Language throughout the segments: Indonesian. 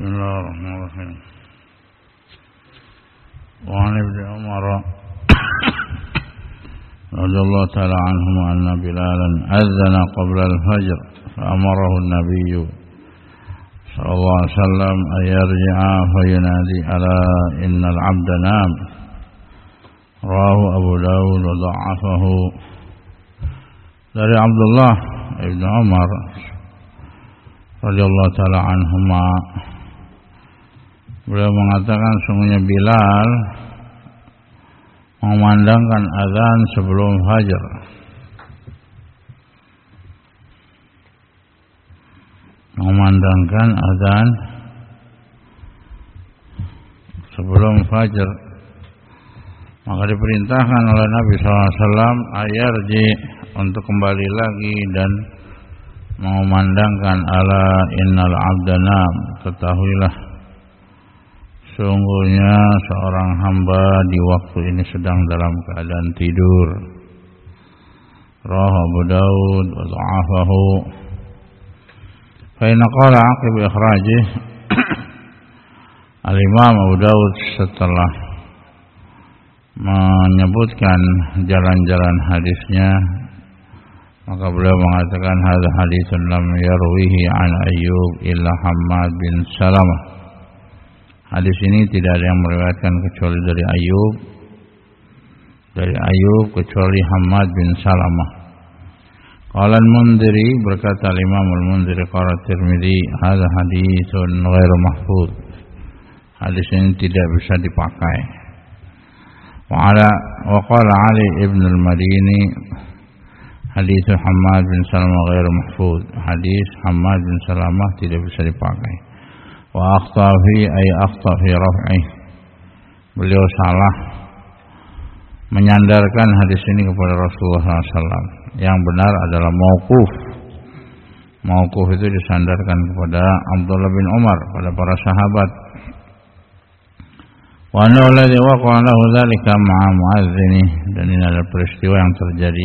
بسم الله الرحمن الرحيم. وعن ابن عمر رضي الله تعالى عنهما أن بلالا أذن قبل الفجر فأمره النبي صلى الله عليه وسلم أن يرجع فينادي ألا إن العبد نام. رواه Abu Dawud wa dha'afahu. Dari Abdullah ibn Umar radhiyallahu taala anhuma, beliau mengatakan sungguhnya Bilal memandangkan azan sebelum fajar. Memandangkan azan sebelum fajar. Maka diperintahkan oleh Nabi SAW ayarji untuk kembali lagi dan mengumandangkan ala innal abdanam, ketahuilah sungguhnya seorang hamba di waktu ini sedang dalam keadaan tidur. Rawahu Abu Dawud wa dha'afahu. Fa inna qala aqib ikhrajih Al-Imam Abu Dawud setelah menyebutkan jalan-jalan hadisnya, maka beliau mengatakan hadza haditsun lam yarwihi an Ayyub illa Hammad bin Salamah. Hadis ini tidak ada yang meriwayatkan kecuali dari Ayyub kecuali Hammad bin Salamah. Qala al-Mundhiri, berkata Imam al-Mundhiri qala Tirmidzi hadza haditsun ghairu mahfuz. Hadis ini tidak bisa dipakai. Wa qala Ali ibn al-Madini hadis Hammad bin Salamah ghairu mahfuz. Hadis Hammad bin Salamah tidak bisa dipakai. Wa akhta fi raf'i. Beliau salah menyandarkan hadis ini kepada Rasulullah SAW. Yang benar adalah mauquf. Mauquf itu disandarkan kepada Abdullah bin Umar, pada para sahabat. Wa anna alladhi waqa'a lahu dzalika ma'a mu'adzini, dan ini adalah peristiwa yang terjadi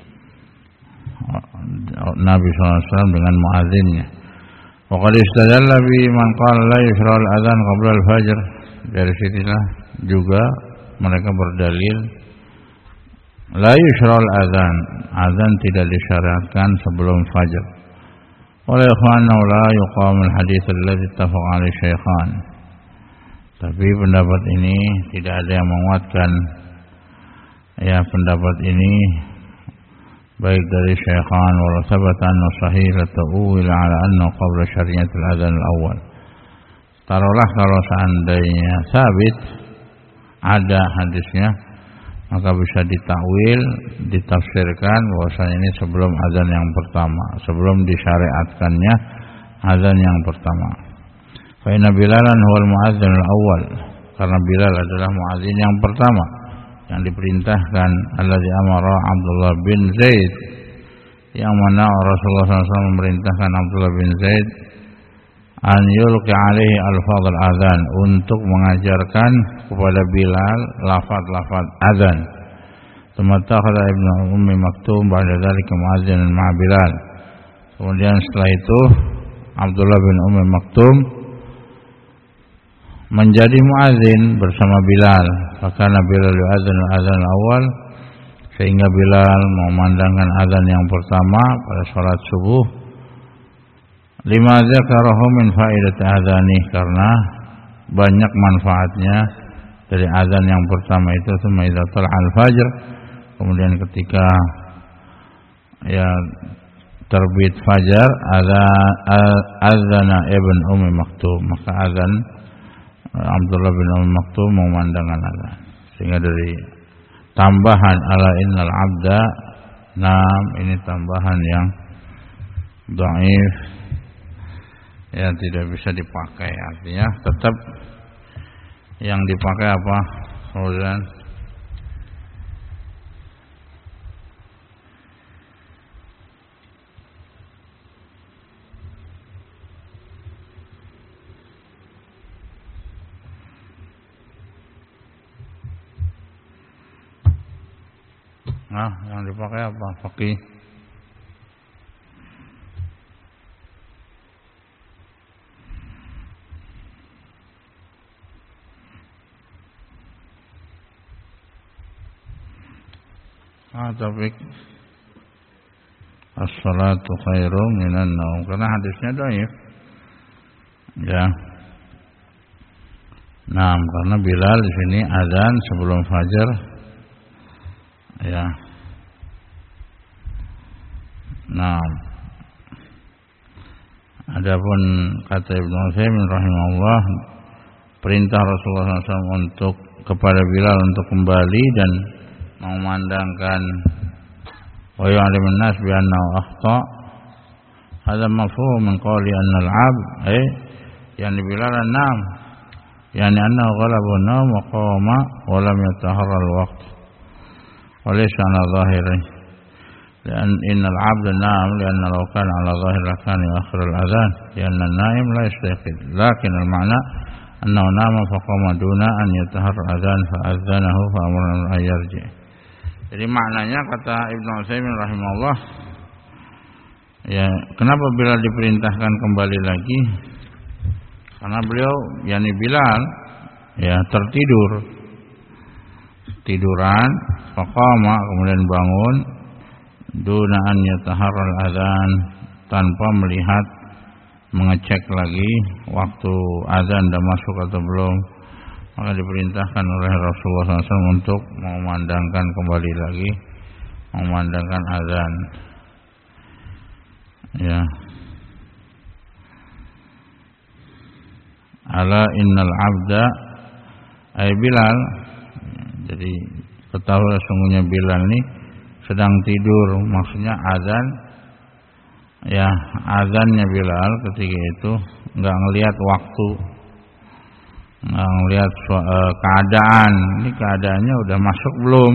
Nabi SAW dengan muadzinnya. Wa qad istadalla bi man qala la yusra al-adzan qabla al-fajr. Dari sinilah juga mereka berdalil la yusra al-adzan, azan tidak disyariatkan sebelum fajar. Wa la ikhwana la yuqam al-hadits alladhi ittafaqa alaihi syaikhan. Tapi pendapat ini tidak ada yang menguatkan pendapat ini, baik dari syaikhan wala sabatan wa sahih la ta'wil ala anna qabla syariatul adzan al-awwal. Taruhlah kalau seandainya sabit ada hadisnya, maka bisa ditakwil, ditafsirkan bahwasanya ini sebelum azan yang pertama, sebelum disyariatkannya azan yang pertama. Fa inna Bilalan huwal muadzin al-awwal, karena Bilal adalah muadzin yang pertama yang diperintahkan. Alladzi amara Abdullah bin Zaid, yang mana Rasulullah SAW memerintahkan Abdullah bin Zaid an yulqi alaihi al-fadl adzan, untuk mengajarkan kepada Bilal lafaz-lafaz azan. Tsumma Ibnu Ummi Maktum ba'da dzalika muazzinan ma'a Bilal. Kemudian setelah itu Abdullah bin Ummi Maktum menjadi muadzin bersama Bilal. Fakana Bilal yu'adzin al-adzan awal, sehingga Bilal memandangkan azan yang pertama pada salat subuh. Lima dzakarahu min faidati adzani, karena banyak manfaatnya dari azan yang pertama itu. Tsumma idza tala'al fajr, kemudian ketika terbit fajar, azana ibn Ummi Maktum, maka azan Abdullah bin Ummi Maktum memandangkan azan. Sehingga dari tambahan ala innal abda nam, ini tambahan yang dhaif, tidak bisa dipakai. Artinya tetap yang dipakai apa? Kemudian yang dipakai apa? Faqih. Taufik. As-salatu khairum minan naum. Karena hadisnya dhaif. Ya. Nah, karena Bilal di sini azan sebelum fajar. Ya. Nah. Adapun kata Ibnu Utsaimin rahimahullah, perintah Rasulullah SAW untuk kepada Bilal untuk kembali dan memandangkan wa ya'lamun nas bi annahu akhta. Hadza mafhum min qawli anna al-'abd yani Bilal an-nam yani annahu ghalaba an-nawm wa qama wa lam yataharra al-waqt wa laysa 'ala dhahirihi لأن إن العبد نام لأن لو كان على ظاهر كان يؤخر الأذان لأن النائم لا يستيقظ لكن المعنى أنه نام فقام دون أن يتهر الأذان فأذنه فأمره أن يرجع. Jadi maknanya kata Ibnu Utsaimin rahimahullah, ya kenapa Bilal diperintahkan kembali lagi? Karena beliau yakni Bilal ya tiduran faqama kemudian bangun duna an yataharral adzan tanpa melihat mengecek lagi waktu azan sudah masuk atau belum, maka diperintahkan oleh Rasulullah SAW untuk memandangkan kembali lagi memandangkan azan. Ya. Ala innal abda ay Bilal. Jadi ketahuilah sungguhnya Bilal ini sedang tidur, maksudnya azan. Ya, azannya Bilal ketika itu enggak ngelihat waktu, enggak ngelihat keadaan. Ini keadaannya udah masuk belum?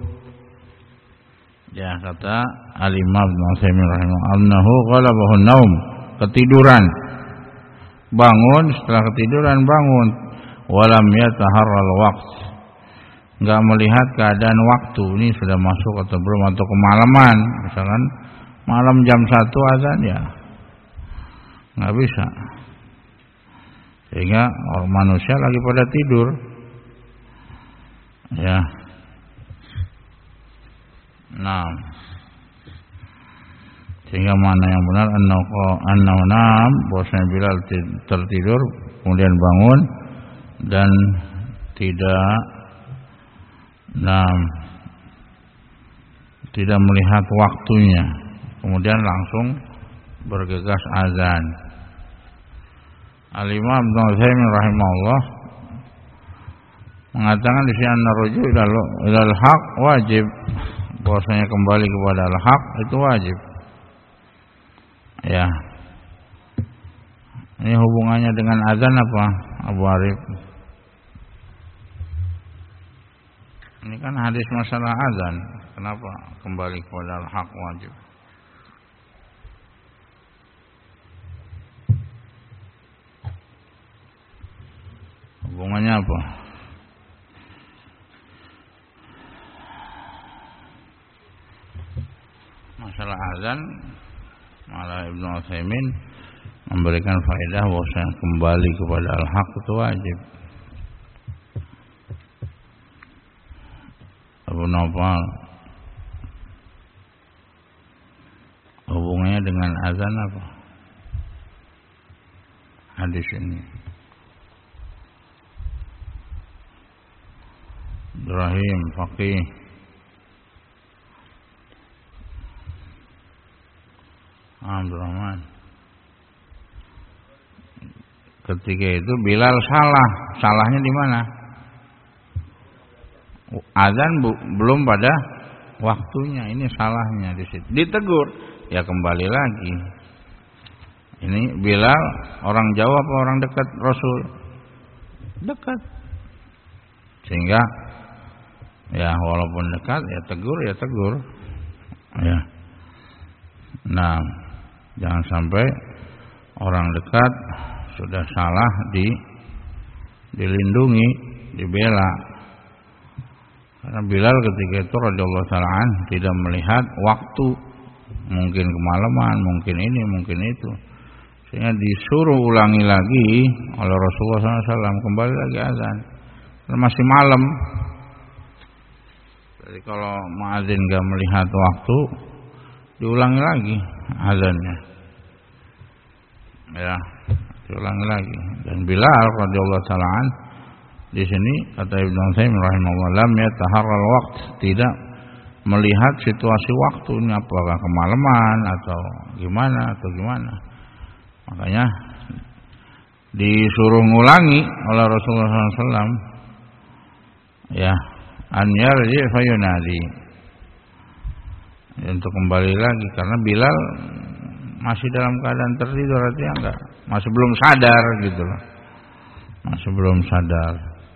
Ya, kata Al-Imam Ibnu Utsaimin rahimahullah, "Annahu ghalabahu naum," ketiduran. Bangun, setelah ketiduran bangun, walam yataharral waqt. Enggak melihat keadaan waktu, ini sudah masuk atau belum, atau kemalaman. Misalkan malam jam 1 azan, ya enggak bisa. Sehingga orang manusia lagi pada tidur. Ya. Nah. Sehingga mana yang benar annahu nam, bahwasanya Bilal tertidur kemudian bangun dan tidak melihat waktunya, kemudian langsung bergegas azan. Al-Imam Ibnu Utsaimin rahimahullah mengatakan di sini an-ruju' ilal haq wajib, bahwasanya kembali kepada al-haq itu wajib. Ya. Ini hubungannya dengan azan apa, Abu Arif? Ini kan hadis masalah azan. Kenapa kembali kepada al-haq wajib? Hubungannya apa? Masalah azan, malah Ibnu Utsaimin memberikan faedah bahwasanya kembali kepada al-haq itu wajib. Abu Nawfal, hubungannya dengan azan apa hadis ini? Ibrahim Faqih, Abdurrahman. Ketika itu Bilal salah. Salahnya di mana? Azan belum pada waktunya, ini salahnya di situ. Ditegur, ya kembali lagi. Ini Bilal orang Jawa apa orang dekat Rasul? Dekat. Sehingga ya walaupun dekat ya tegur. Ya. Nah, jangan sampai orang dekat sudah salah dilindungi, dibela. Karena Bilal ketika itu radhiyallahu ta'ala an tidak melihat waktu, mungkin kemalaman, mungkin ini, mungkin itu, sehingga disuruh ulangi lagi oleh Rasulullah SAW, kembali lagi azan, masih malam. Jadi kalau muadzin enggak melihat waktu, diulangi lagi azannya. Ya, diulangi lagi. Dan Bilal radhiyallahu taala an di sini kata Ibnu Utsaimin rahimahullah, lam yataharral waqt, tidak melihat situasi waktu ini apakah kemalaman atau gimana. Makanya disuruh ngulangi oleh Rasulullah SAW, ya, an yarji fayunadi, untuk kembali lagi karena Bilal masih dalam keadaan tertidur, artinya masih belum sadar gitu loh, masih belum sadar.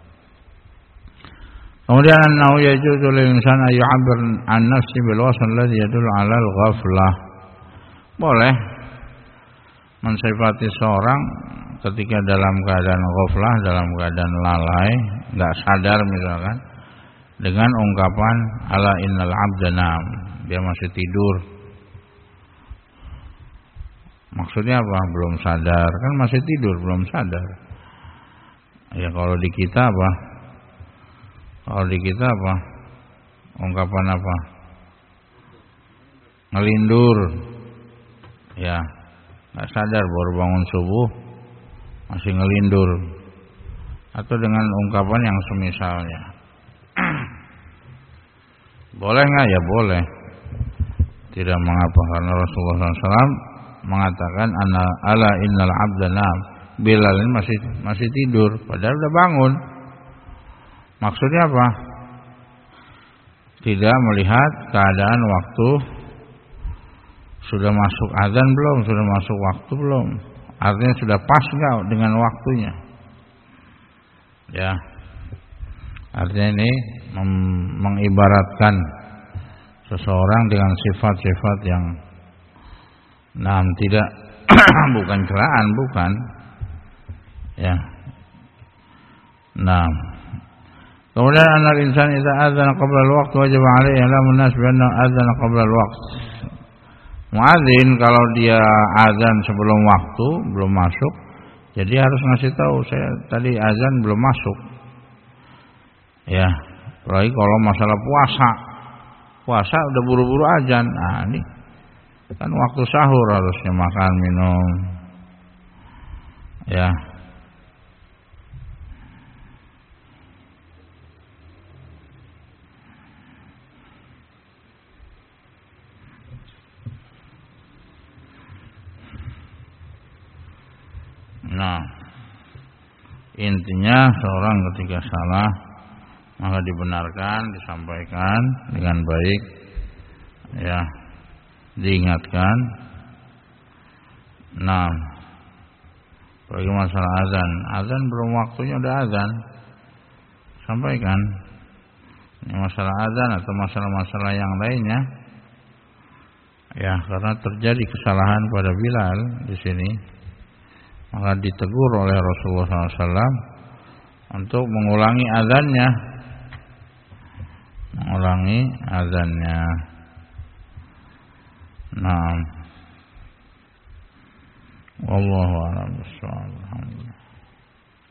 Kemudian annahu yajuzu lil insan ay yu'abbir an nafsi bil wasl alladhi yadullu 'ala al-ghaflah. Boleh mensifati seorang ketika dalam keadaan ghaflah, dalam keadaan lalai, enggak sadar misalkan, dengan ungkapan ala innal 'abda nam, dia masih tidur. Maksudnya apa? Belum sadar, kan masih tidur, belum sadar. Ya kalau di kita apa? Kalau di kita apa? Ungkapan apa? Ngelindur. Ya, enggak sadar baru bangun subuh masih ngelindur. Atau dengan ungkapan yang semisalnya. Boleh enggak? Ya boleh. Tidak mengapa karena Rasulullah SAW mengatakan ala innal 'abda nam. Bilal ini masih tidur padahal udah bangun. Maksudnya apa? Tidak melihat keadaan waktu, sudah masuk azan belum, sudah masuk waktu belum. Artinya sudah pas enggak dengan waktunya. Ya. Artinya ini mengibaratkan seseorang dengan sifat-sifat yang tidak bukan celaan, bukan. Ya. Kemudian anak insan idza adzana qabla al-waqt wajib 'alaihi ilamun nas bi anna adzana qabla al-waqt. Muadzin kalau dia azan sebelum waktu, belum masuk, jadi harus ngasih tahu saya tadi azan belum masuk. Ya, apalagi kalau masalah puasa. Puasa udah buru-buru azan. Nah, ini kan waktu sahur harusnya makan, minum. Ya. Nah, intinya seorang ketika salah maka dibenarkan, disampaikan dengan baik, ya, diingatkan. Nah, bagi masalah azan belum waktunya udah azan, sampaikan. Ini masalah azan atau masalah-masalah yang lainnya, ya, karena terjadi kesalahan pada Bilal di sini. Maka ditegur oleh Rasulullah SAW untuk mengulangi azannya. Nah, wallahu a'lam bishawab.